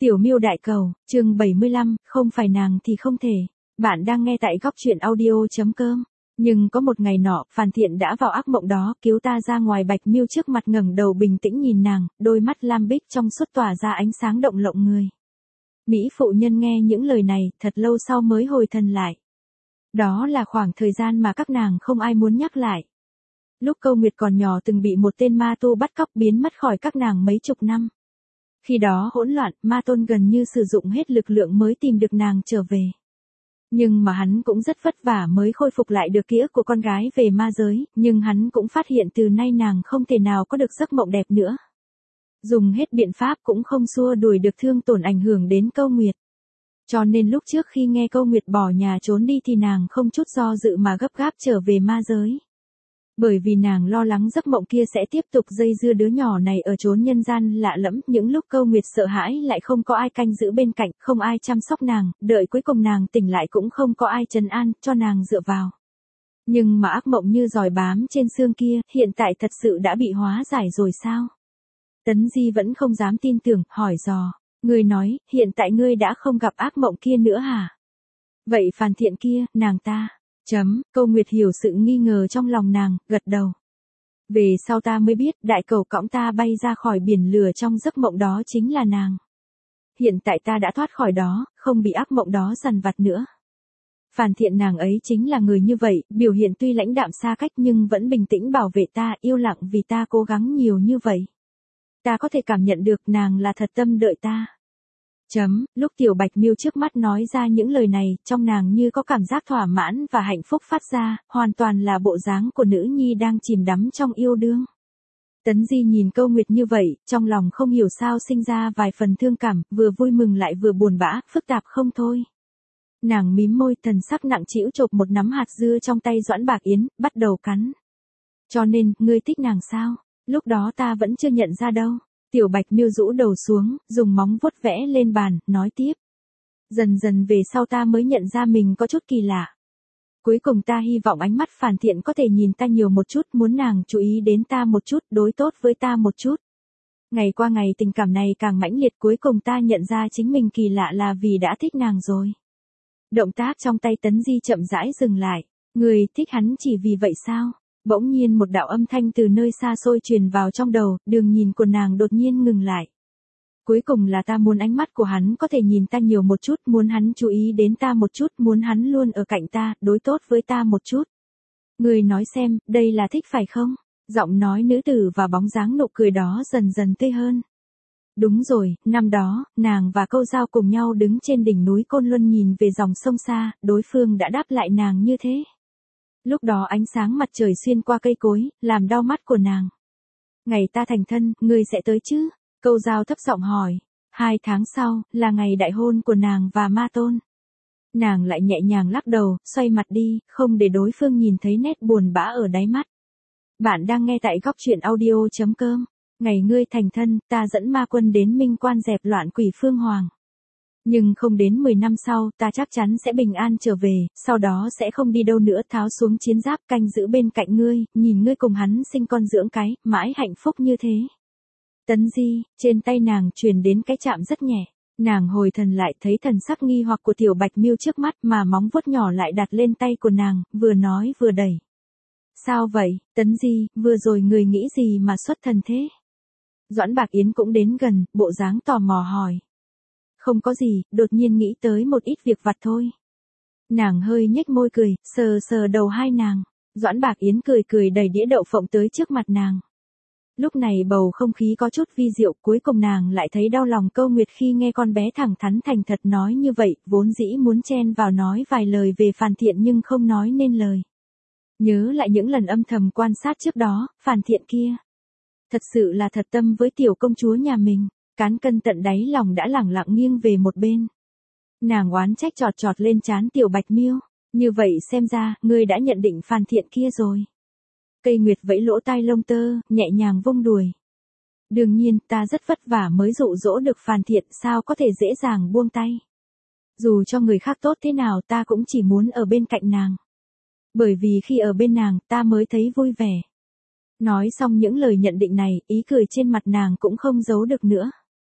Tiểu Miêu Đại Cầu, chương 75, không phải nàng thì không thể. Bạn đang nghe tại góc truyện audio.com. Nhưng có một ngày nọ, Phàn Thiện đã vào ác mộng đó, cứu ta ra ngoài. Bạch Miêu trước mặt ngẩng đầu bình tĩnh nhìn nàng, đôi mắt lam bích trong suốt tỏa ra ánh sáng động lộng người. Mỹ phụ nhân nghe những lời này, thật lâu sau mới hồi thần lại. Đó là khoảng thời gian mà các nàng không ai muốn nhắc lại. Lúc Câu Nguyệt còn nhỏ từng bị một tên ma tu bắt cóc biến mất khỏi các nàng mấy chục năm. Khi đó hỗn loạn, Ma Tôn gần như sử dụng hết lực lượng mới tìm được nàng trở về. Nhưng mà hắn cũng rất vất vả mới khôi phục lại được ký ức của con gái về ma giới, nhưng hắn cũng phát hiện từ nay nàng không thể nào có được giấc mộng đẹp nữa. Dùng hết biện pháp cũng không xua đuổi được thương tổn ảnh hưởng đến Câu Nguyệt. Cho nên lúc trước khi nghe Câu Nguyệt bỏ nhà trốn đi thì nàng không chút do dự mà gấp gáp trở về ma giới. Bởi vì nàng lo lắng giấc mộng kia sẽ tiếp tục dây dưa đứa nhỏ này ở chốn nhân gian lạ lẫm, những lúc Câu Nguyệt sợ hãi lại không có ai canh giữ bên cạnh, không ai chăm sóc nàng, đợi cuối cùng nàng tỉnh lại cũng không có ai trấn an, cho nàng dựa vào. Nhưng mà ác mộng như giòi bám trên xương kia, hiện tại thật sự đã bị hóa giải rồi sao? Tấn Di vẫn không dám tin tưởng, hỏi dò, ngươi nói, hiện tại ngươi đã không gặp ác mộng kia nữa hả? Vậy Phàn Thiện kia, nàng ta... Câu Nguyệt hiểu sự nghi ngờ trong lòng nàng, gật đầu. Về sau ta mới biết, đại cầu cõng ta bay ra khỏi biển lửa trong giấc mộng đó chính là nàng. Hiện tại ta đã thoát khỏi đó, không bị ác mộng đó dằn vặt nữa. Phàn Thiện nàng ấy chính là người như vậy, biểu hiện tuy lãnh đạm xa cách nhưng vẫn bình tĩnh bảo vệ ta, yêu lặng vì ta cố gắng nhiều như vậy. Ta có thể cảm nhận được nàng là thật tâm đợi ta. Lúc Tiểu Bạch Miêu trước mắt nói ra những lời này, trong nàng như có cảm giác thỏa mãn và hạnh phúc phát ra, hoàn toàn là bộ dáng của nữ nhi đang chìm đắm trong yêu đương. Tấn Di nhìn Câu Nguyệt như vậy, trong lòng không hiểu sao sinh ra vài phần thương cảm, vừa vui mừng lại vừa buồn bã, phức tạp không thôi. Nàng mím môi, thần sắc nặng trĩu chộp một nắm hạt dưa trong tay Doãn Bạc Yến, bắt đầu cắn. Cho nên, ngươi thích nàng sao? Lúc đó ta vẫn chưa nhận ra đâu. Tiểu Bạch Miêu rũ đầu xuống, dùng móng vuốt vẽ lên bàn, nói tiếp. Dần dần về sau ta mới nhận ra mình có chút kỳ lạ. Cuối cùng ta hy vọng ánh mắt Phàn Thiện có thể nhìn ta nhiều một chút, muốn nàng chú ý đến ta một chút, đối tốt với ta một chút. Ngày qua ngày tình cảm này càng mãnh liệt, cuối cùng ta nhận ra chính mình kỳ lạ là vì đã thích nàng rồi. Động tác trong tay Tấn Di chậm rãi dừng lại. Người thích hắn chỉ vì vậy sao? Bỗng nhiên một đạo âm thanh từ nơi xa xôi truyền vào trong đầu, đường nhìn của nàng đột nhiên ngừng lại. Cuối cùng là ta muốn ánh mắt của hắn có thể nhìn ta nhiều một chút, muốn hắn chú ý đến ta một chút, muốn hắn luôn ở cạnh ta, đối tốt với ta một chút. Người nói xem, đây là thích phải không? Giọng nói nữ tử và bóng dáng nụ cười đó dần dần tươi hơn. Đúng rồi, năm đó, nàng và Câu Dao cùng nhau đứng trên đỉnh núi Côn Luân nhìn về dòng sông xa, đối phương đã đáp lại nàng như thế. Lúc đó ánh sáng mặt trời xuyên qua cây cối, làm đau mắt của nàng. Ngày ta thành thân, ngươi sẽ tới chứ? Câu Dao thấp giọng hỏi. 2 tháng sau, là ngày đại hôn của nàng và Ma Tôn. Nàng lại nhẹ nhàng lắc đầu, xoay mặt đi, không để đối phương nhìn thấy nét buồn bã ở đáy mắt. Bạn đang nghe tại góc truyện audio.com. Ngày ngươi thành thân, ta dẫn ma quân đến Minh Quan dẹp loạn quỷ Phương Hoàng. Nhưng không đến 10 năm sau, ta chắc chắn sẽ bình an trở về, sau đó sẽ không đi đâu nữa, tháo xuống chiến giáp canh giữ bên cạnh ngươi, nhìn ngươi cùng hắn sinh con dưỡng cái, mãi hạnh phúc như thế. Tấn Di, trên tay nàng truyền đến cái chạm rất nhẹ, nàng hồi thần lại thấy thần sắc nghi hoặc của Tiểu Bạch Miêu trước mắt mà móng vuốt nhỏ lại đặt lên tay của nàng, vừa nói vừa đẩy. Sao vậy, Tấn Di, vừa rồi người nghĩ gì mà xuất thần thế? Doãn Bạc Yến cũng đến gần, bộ dáng tò mò hỏi. Không có gì, đột nhiên nghĩ tới một ít việc vặt thôi. Nàng hơi nhếch môi cười, sờ sờ đầu hai nàng. Doãn Bạc Yến cười cười đẩy đĩa đậu phộng tới trước mặt nàng. Lúc này bầu không khí có chút vi diệu, cuối cùng nàng lại thấy đau lòng Câu Nguyệt khi nghe con bé thẳng thắn thành thật nói như vậy, vốn dĩ muốn chen vào nói vài lời về Phàn Thiện nhưng không nói nên lời. Nhớ lại những lần âm thầm quan sát trước đó, Phàn Thiện kia. Thật sự là thật tâm với tiểu công chúa nhà mình. Cán cân tận đáy lòng đã lẳng lặng nghiêng về một bên. Nàng oán trách chọt chọt lên trán Tiểu Bạch Miêu. Như vậy xem ra, ngươi đã nhận định Phàn Thiện kia rồi. Cây Nguyệt vẫy lỗ tai lông tơ, nhẹ nhàng vung đuôi. Đương nhiên, ta rất vất vả mới dụ dỗ được Phàn Thiện, sao có thể dễ dàng buông tay. Dù cho người khác tốt thế nào ta cũng chỉ muốn ở bên cạnh nàng. Bởi vì khi ở bên nàng, ta mới thấy vui vẻ. Nói xong những lời nhận định này, ý cười trên mặt nàng cũng không giấu được nữa.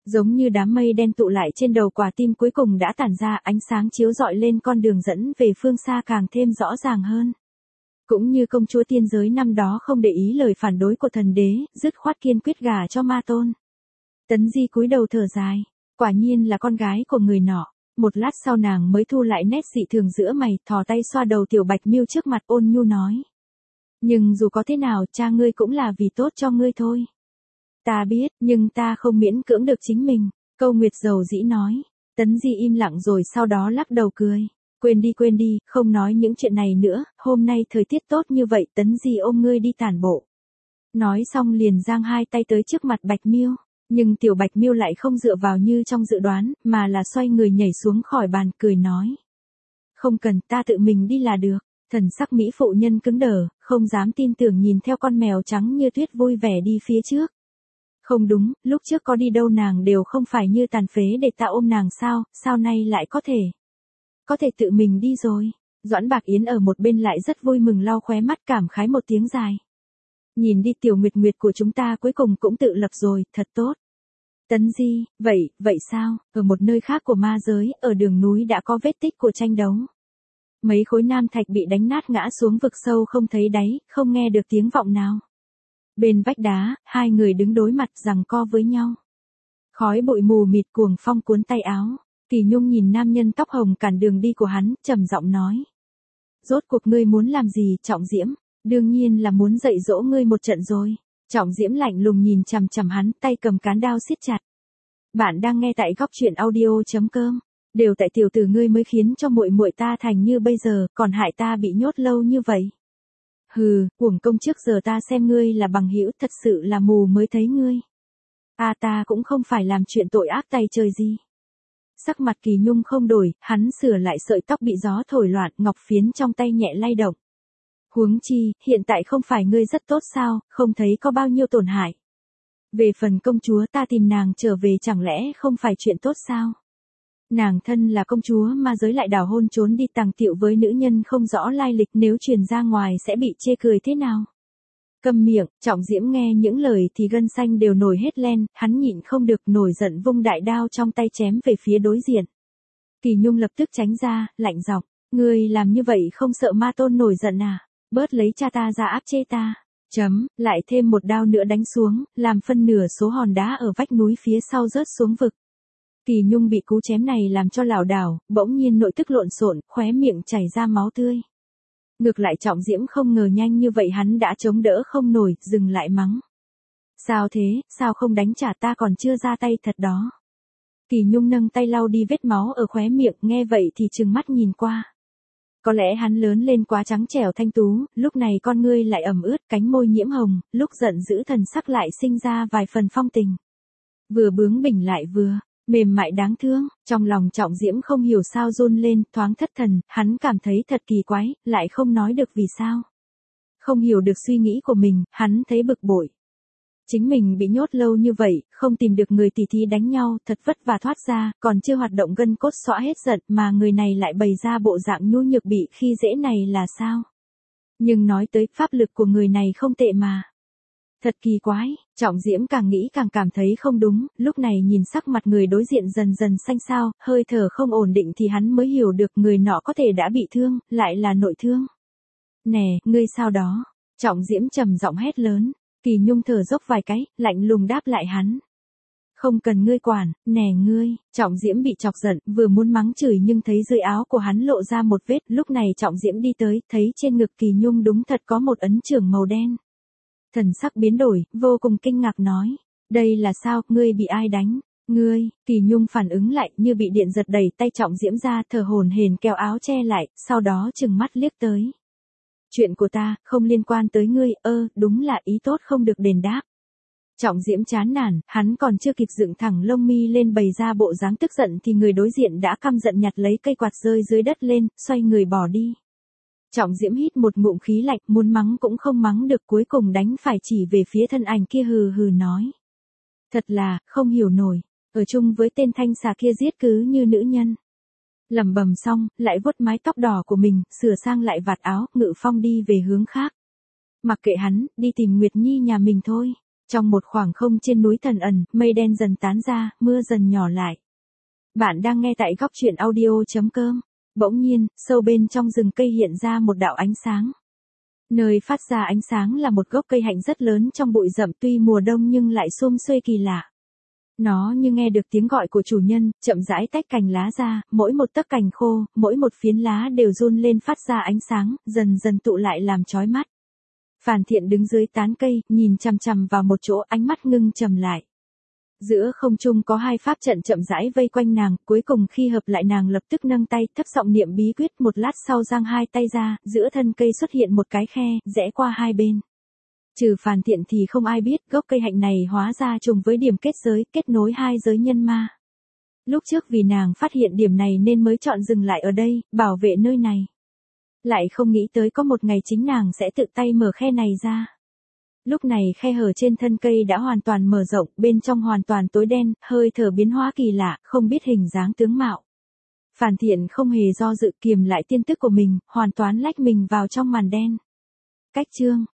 Giống như đám mây đen tụ lại trên đầu quả tim cuối cùng đã tản ra, ánh sáng chiếu rọi lên con đường dẫn về phương xa càng thêm rõ ràng hơn. Cũng như công chúa tiên giới năm đó không để ý lời phản đối của thần đế, dứt khoát kiên quyết gả cho ma tôn. Tấn Di cúi đầu thở dài, quả nhiên là con gái của người nọ. Một lát sau nàng mới thu lại nét dị thường giữa mày, thò tay xoa đầu Tiểu Bạch Miêu trước mặt, ôn nhu nói. Nhưng dù có thế nào, cha ngươi cũng là vì tốt cho ngươi thôi. Ta biết, nhưng ta không miễn cưỡng được chính mình, Câu Nguyệt dầu dĩ nói. Tấn Di im lặng rồi sau đó lắc đầu cười. Quên đi, không nói những chuyện này nữa, hôm nay thời tiết tốt như vậy, Tấn Di ôm ngươi đi tản bộ. Nói xong liền giang hai tay tới trước mặt Bạch Miêu, nhưng Tiểu Bạch Miêu lại không dựa vào như trong dự đoán, mà là xoay người nhảy xuống khỏi bàn, cười nói. Không cần, ta tự mình đi là được. Thần sắc mỹ phụ nhân cứng đờ, không dám tin tưởng nhìn theo con mèo trắng như tuyết vui vẻ đi phía trước. Không đúng, lúc trước có đi đâu nàng đều không phải như tàn phế để ta ôm nàng sao nay lại có thể tự mình đi rồi. Doãn Bạc Yến ở một bên lại rất vui mừng lau khóe mắt, cảm khái một tiếng dài. Nhìn đi, Tiểu Nguyệt Nguyệt của chúng ta cuối cùng cũng tự lập rồi, thật tốt. Tấn Di, vậy sao, ở một nơi khác của ma giới, ở đường núi đã có vết tích của tranh đấu. Mấy khối nam thạch bị đánh nát ngã xuống vực sâu không thấy đáy, không nghe được tiếng vọng nào. Bên vách đá, hai người đứng đối mặt giằng co với nhau. Khói bụi mù mịt, cuồng phong cuốn tay áo. Kỳ Nhung nhìn nam nhân tóc hồng cản đường đi của hắn, trầm giọng nói. Rốt cuộc ngươi muốn làm gì, Trọng Diễm? Đương nhiên là muốn dạy dỗ ngươi một trận rồi. Trọng Diễm lạnh lùng nhìn chằm chằm hắn, tay cầm cán đao siết chặt. Bạn đang nghe tại góc truyện audio.com. Đều tại tiểu tử ngươi mới khiến cho muội muội ta thành như bây giờ, còn hại ta bị nhốt lâu như vậy. Hừ, uổng công trước giờ ta xem ngươi là bằng hữu, thật sự là mù mới thấy ngươi. Ta cũng không phải làm chuyện tội ác tay trời gì. Sắc mặt Kỳ Nhung không đổi, hắn sửa lại sợi tóc bị gió thổi loạn, ngọc phiến trong tay nhẹ lay động. Huống chi, hiện tại không phải ngươi rất tốt sao, không thấy có bao nhiêu tổn hại. Về phần công chúa, ta tìm nàng trở về chẳng lẽ không phải chuyện tốt sao? Nàng thân là công chúa ma giới lại đào hôn trốn đi tàng tiệu với nữ nhân không rõ lai lịch, nếu truyền ra ngoài sẽ bị chê cười thế nào? Câm miệng, Trọng Diễm nghe những lời thì gân xanh đều nổi hết lên, hắn nhịn không được nổi giận vung đại đao trong tay chém về phía đối diện. Kỳ Nhung lập tức tránh ra, lạnh giọng, ngươi làm như vậy không sợ ma tôn nổi giận à? Bớt lấy cha ta ra áp chế ta. Lại thêm một đao nữa đánh xuống, làm phân nửa số hòn đá ở vách núi phía sau rớt xuống vực. Kỳ Nhung bị cú chém này làm cho lảo đảo, bỗng nhiên nội tức lộn xộn, khóe miệng chảy ra máu tươi. Ngược lại Trọng Diễm không ngờ nhanh như vậy hắn đã chống đỡ không nổi, dừng lại mắng. Sao thế, sao không đánh trả, ta còn chưa ra tay thật đó. Kỳ Nhung nâng tay lau đi vết máu ở khóe miệng, nghe vậy thì trừng mắt nhìn qua. Có lẽ hắn lớn lên quá trắng trẻo thanh tú, lúc này con ngươi lại ẩm ướt, cánh môi nhiễm hồng, lúc giận dữ thần sắc lại sinh ra vài phần phong tình. Vừa bướng bỉnh lại vừa mềm mại đáng thương, trong lòng Trọng Diễm không hiểu sao run lên, thoáng thất thần, hắn cảm thấy thật kỳ quái, lại không nói được vì sao. Không hiểu được suy nghĩ của mình, hắn thấy bực bội. Chính mình bị nhốt lâu như vậy, không tìm được người tỉ thí đánh nhau, thật vất vả thoát ra, còn chưa hoạt động gân cốt xõa hết giận mà người này lại bày ra bộ dạng nhu nhược bị khi dễ này là sao? Nhưng nói tới pháp lực của người này không tệ mà. Thật kỳ quái, Trọng Diễm càng nghĩ càng cảm thấy không đúng, lúc này nhìn sắc mặt người đối diện dần dần xanh xao, hơi thở không ổn định thì hắn mới hiểu được người nọ có thể đã bị thương, lại là nội thương. Nè, ngươi sao đó? Trọng Diễm trầm giọng hét lớn. Kỳ Nhung thở dốc vài cái, lạnh lùng đáp lại hắn. Không cần ngươi quản, nè ngươi. Trọng Diễm bị chọc giận, vừa muốn mắng chửi nhưng thấy dưới áo của hắn lộ ra một vết, lúc này Trọng Diễm đi tới, thấy trên ngực Kỳ Nhung đúng thật có một ấn chưởng màu đen. Thần sắc biến đổi, vô cùng kinh ngạc nói, đây là sao, ngươi bị ai đánh? Ngươi, Kỳ Nhung phản ứng lại, như bị điện giật đẩy tay Trọng Diễm ra, thở hổn hển kéo áo che lại, sau đó trừng mắt liếc tới. Chuyện của ta, không liên quan tới ngươi, đúng là ý tốt không được đền đáp. Trọng Diễm chán nản, hắn còn chưa kịp dựng thẳng lông mi lên bày ra bộ dáng tức giận thì người đối diện đã căm giận nhặt lấy cây quạt rơi dưới đất lên, xoay người bỏ đi. Trọng Diễm hít một ngụm khí lạnh, muốn mắng cũng không mắng được, cuối cùng đành phải chỉ về phía thân ảnh kia hừ hừ nói. Thật là, không hiểu nổi, ở chung với tên thanh xà kia giết cứ như nữ nhân. Lẩm bẩm xong, lại vuốt mái tóc đỏ của mình, sửa sang lại vạt áo, Ngự Phong đi về hướng khác. Mặc kệ hắn, đi tìm Nguyệt Nhi nhà mình thôi. Trong một khoảng không trên núi thần ẩn, mây đen dần tán ra, mưa dần nhỏ lại. Bạn đang nghe tại góc truyện audio.com. Bỗng nhiên, sâu bên trong rừng cây hiện ra một đạo ánh sáng. Nơi phát ra ánh sáng là một gốc cây hạnh rất lớn trong bụi rậm, tuy mùa đông nhưng lại sum xuê kỳ lạ. Nó như nghe được tiếng gọi của chủ nhân, chậm rãi tách cành lá ra, mỗi một tấc cành khô, mỗi một phiến lá đều run lên phát ra ánh sáng, dần dần tụ lại làm chói mắt. Phàn Thiện đứng dưới tán cây, nhìn chằm chằm vào một chỗ, ánh mắt ngưng trầm lại. Giữa không trung có hai pháp trận chậm rãi vây quanh nàng, cuối cùng khi hợp lại nàng lập tức nâng tay, thấp giọng niệm bí quyết, một lát sau giang hai tay ra, giữa thân cây xuất hiện một cái khe, rẽ qua hai bên. Trừ Phàn Thiện thì không ai biết, gốc cây hạnh này hóa ra trùng với điểm kết giới, kết nối hai giới nhân ma. Lúc trước vì nàng phát hiện điểm này nên mới chọn dừng lại ở đây, bảo vệ nơi này. Lại không nghĩ tới có một ngày chính nàng sẽ tự tay mở khe này ra. Lúc này khe hở trên thân cây đã hoàn toàn mở rộng, bên trong hoàn toàn tối đen, hơi thở biến hóa kỳ lạ, không biết hình dáng tướng mạo. Phàn Thiện không hề do dự, kiềm lại tiên tức của mình, hoàn toàn lách mình vào trong màn đen. Cách chương